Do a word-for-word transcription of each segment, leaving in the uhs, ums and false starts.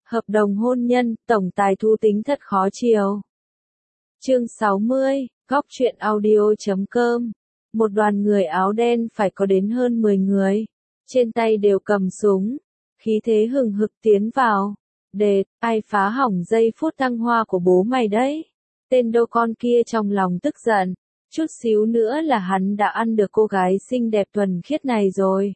Hợp đồng hôn nhân, tổng tài thu tính thật khó chiều. Chương sáu mươi, góc truyện audio chấm com. Một đoàn người áo đen phải có đến hơn mười người, trên tay đều cầm súng, khí thế hừng hực tiến vào. Đệt, ai phá hỏng giây phút thăng hoa của bố mày đấy? Tên đô con kia trong lòng tức giận, chút xíu nữa là hắn đã ăn được cô gái xinh đẹp thuần khiết này rồi.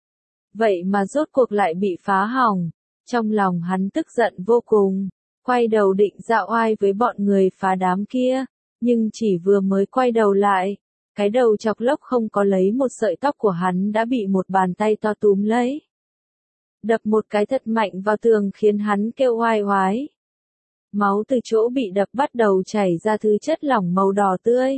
Vậy mà rốt cuộc lại bị phá hỏng, trong lòng hắn tức giận vô cùng, quay đầu định dạo oai với bọn người phá đám kia, nhưng chỉ vừa mới quay đầu lại, cái đầu chọc lốc không có lấy một sợi tóc của hắn đã bị một bàn tay to túm lấy. Đập một cái thật mạnh vào tường khiến hắn kêu oai oái. Máu từ chỗ bị đập bắt đầu chảy ra thứ chất lỏng màu đỏ tươi.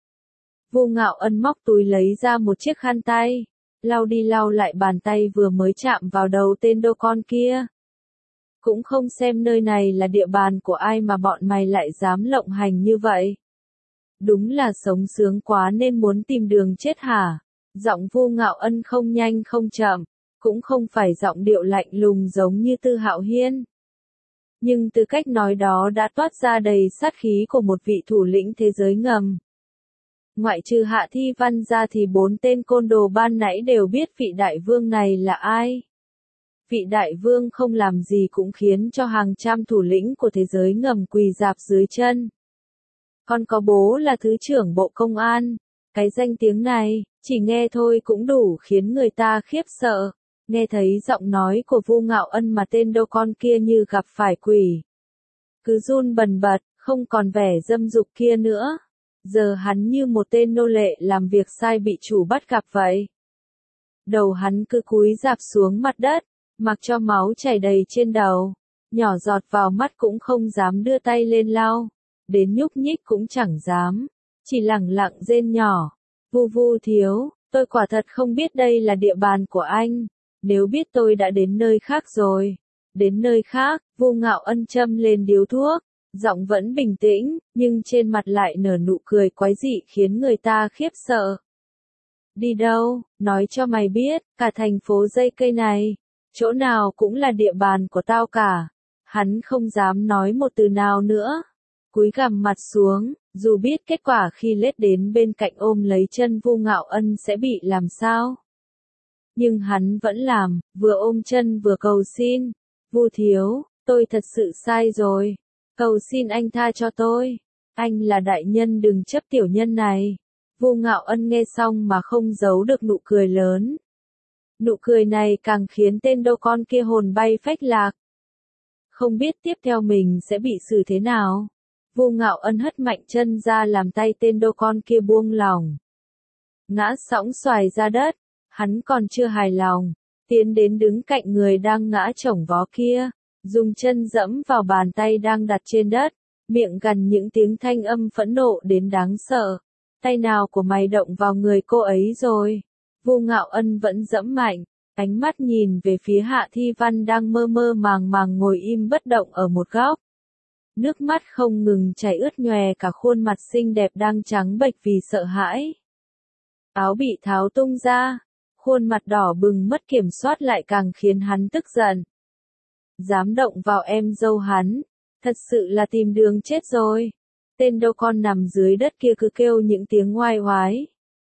Vu Ngạo Ân móc túi lấy ra một chiếc khăn tay, lau đi lau lại bàn tay vừa mới chạm vào đầu tên đô con kia. Cũng không xem nơi này là địa bàn của ai mà bọn mày lại dám lộng hành như vậy. Đúng là sống sướng quá nên muốn tìm đường chết hả? Giọng Vu Ngạo Ân không nhanh không chậm, cũng không phải giọng điệu lạnh lùng giống như Tư Hạo Hiên. Nhưng từ cách nói đó đã toát ra đầy sát khí của một vị thủ lĩnh thế giới ngầm. Ngoại trừ Hạ Thi Văn ra thì bốn tên côn đồ ban nãy đều biết vị đại vương này là ai. Vị đại vương không làm gì cũng khiến cho hàng trăm thủ lĩnh của thế giới ngầm quỳ rạp dưới chân. Còn có bố là thứ trưởng bộ công an, cái danh tiếng này, chỉ nghe thôi cũng đủ khiến người ta khiếp sợ. Nghe thấy giọng nói của Vu Ngạo Ân mà tên đô con kia như gặp phải quỷ. Cứ run bần bật, không còn vẻ dâm dục kia nữa. Giờ hắn như một tên nô lệ làm việc sai bị chủ bắt gặp vậy. Đầu hắn cứ cúi rạp xuống mặt đất, mặc cho máu chảy đầy trên đầu, nhỏ giọt vào mắt cũng không dám đưa tay lên lau, đến nhúc nhích cũng chẳng dám, chỉ lẳng lặng rên nhỏ. Vu Vu thiếu, tôi quả thật không biết đây là địa bàn của anh, nếu biết tôi đã đến nơi khác rồi. Đến nơi khác, Vu Ngạo Ân châm lên điếu thuốc, giọng vẫn bình tĩnh, nhưng trên mặt lại nở nụ cười quái dị khiến người ta khiếp sợ. Đi đâu, nói cho mày biết, cả thành phố dây cây này, chỗ nào cũng là địa bàn của tao cả. Hắn không dám nói một từ nào nữa, cúi gằm mặt xuống, dù biết kết quả khi lết đến bên cạnh ôm lấy chân Vu Ngạo Ân sẽ bị làm sao. Nhưng hắn vẫn làm, vừa ôm chân vừa cầu xin. Vu thiếu, tôi thật sự sai rồi. Cầu xin anh tha cho tôi. Anh là đại nhân đừng chấp tiểu nhân này. Vu Ngạo Ân nghe xong mà không giấu được nụ cười lớn. Nụ cười này càng khiến tên đô con kia hồn bay phách lạc. Không biết tiếp theo mình sẽ bị xử thế nào. Vu Ngạo Ân hất mạnh chân ra làm tay tên đô con kia buông lỏng. Ngã sõng xoài ra đất. Hắn còn chưa hài lòng, tiến đến đứng cạnh người đang ngã chổng vó kia, dùng chân dẫm vào bàn tay đang đặt trên đất, miệng gằn những tiếng thanh âm phẫn nộ đến đáng sợ. Tay nào của mày động vào người cô ấy rồi? Vu Ngạo Ân vẫn dẫm mạnh, ánh mắt nhìn về phía Hạ Thi Văn đang mơ mơ màng màng ngồi im bất động ở một góc. Nước mắt không ngừng chảy ướt nhòe cả khuôn mặt xinh đẹp đang trắng bệch vì sợ hãi. Áo bị tháo tung ra. Khuôn mặt đỏ bừng mất kiểm soát lại càng khiến hắn tức giận. Dám động vào em dâu hắn, thật sự là tìm đường chết rồi. Tên đô con nằm dưới đất kia cứ kêu những tiếng oai oái.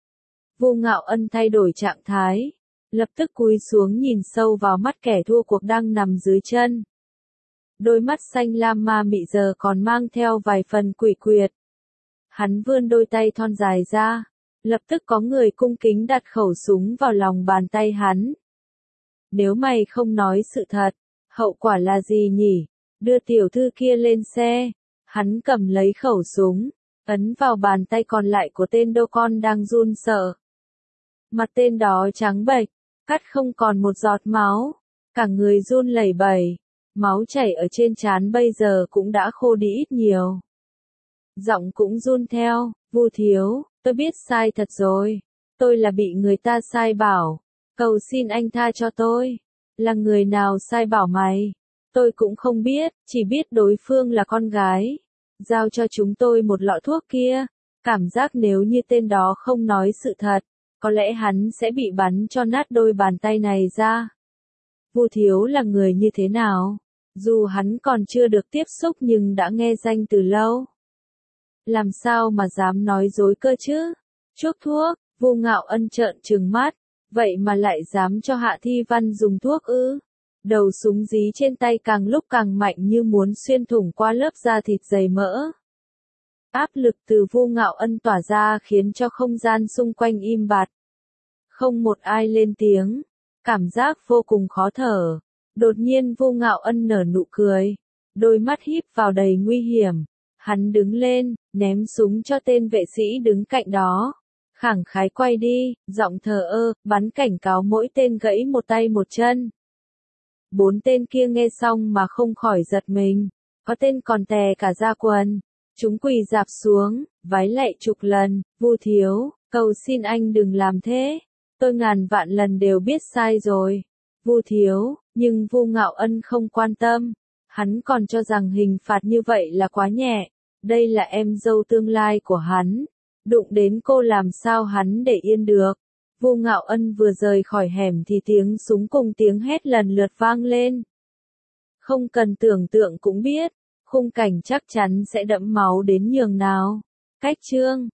Vu Ngạo Ân thay đổi trạng thái, lập tức cúi xuống nhìn sâu vào mắt kẻ thua cuộc đang nằm dưới chân. Đôi mắt xanh lam ma mị giờ còn mang theo vài phần quỷ quyệt. Hắn vươn đôi tay thon dài ra. Lập tức có người cung kính đặt khẩu súng vào lòng bàn tay hắn. Nếu mày không nói sự thật, hậu quả là gì nhỉ? Đưa tiểu thư kia lên xe. Hắn cầm lấy khẩu súng, ấn vào bàn tay còn lại của tên đô con đang run sợ. Mặt tên đó trắng bệch, cắt không còn một giọt máu, cả người run lẩy bẩy, máu chảy ở trên trán bây giờ cũng đã khô đi ít nhiều. Giọng cũng run theo, Vu thiếu. Tôi biết sai thật rồi, tôi là bị người ta sai bảo, cầu xin anh tha cho tôi. Là người nào sai bảo mày? Tôi cũng không biết, chỉ biết đối phương là con gái. Giao cho chúng tôi một lọ thuốc kia, cảm giác nếu như tên đó không nói sự thật, có lẽ hắn sẽ bị bắn cho nát đôi bàn tay này ra. Vu thiếu là người như thế nào? Dù hắn còn chưa được tiếp xúc nhưng đã nghe danh từ lâu. Làm sao mà dám nói dối cơ chứ? Chuốc thuốc, Vu Ngạo Ân trợn trừng mắt, vậy mà lại dám cho Hạ Thi Văn dùng thuốc ư? Đầu súng dí trên tay càng lúc càng mạnh như muốn xuyên thủng qua lớp da thịt dày mỡ. Áp lực từ Vu Ngạo Ân tỏa ra khiến cho không gian xung quanh im bặt. Không một ai lên tiếng, cảm giác vô cùng khó thở. Đột nhiên Vu Ngạo Ân nở nụ cười, đôi mắt híp vào đầy nguy hiểm. Hắn đứng lên, ném súng cho tên vệ sĩ đứng cạnh đó. Khẳng khái quay đi, giọng thờ ơ, bắn cảnh cáo mỗi tên gãy một tay một chân. Bốn tên kia nghe xong mà không khỏi giật mình, có tên còn tè cả da quần. Chúng quỳ rạp xuống, vái lạy chục lần, Vu thiếu, cầu xin anh đừng làm thế. Tôi ngàn vạn lần đều biết sai rồi. Vu thiếu, nhưng Vu Ngạo Ân không quan tâm. Hắn còn cho rằng hình phạt như vậy là quá nhẹ. Đây là em dâu tương lai của hắn. Đụng đến cô làm sao hắn để yên được. Vu Ngạo Ân vừa rời khỏi hẻm thì tiếng súng cùng tiếng hét lần lượt vang lên. Không cần tưởng tượng cũng biết, khung cảnh chắc chắn sẽ đẫm máu đến nhường nào. Cách chương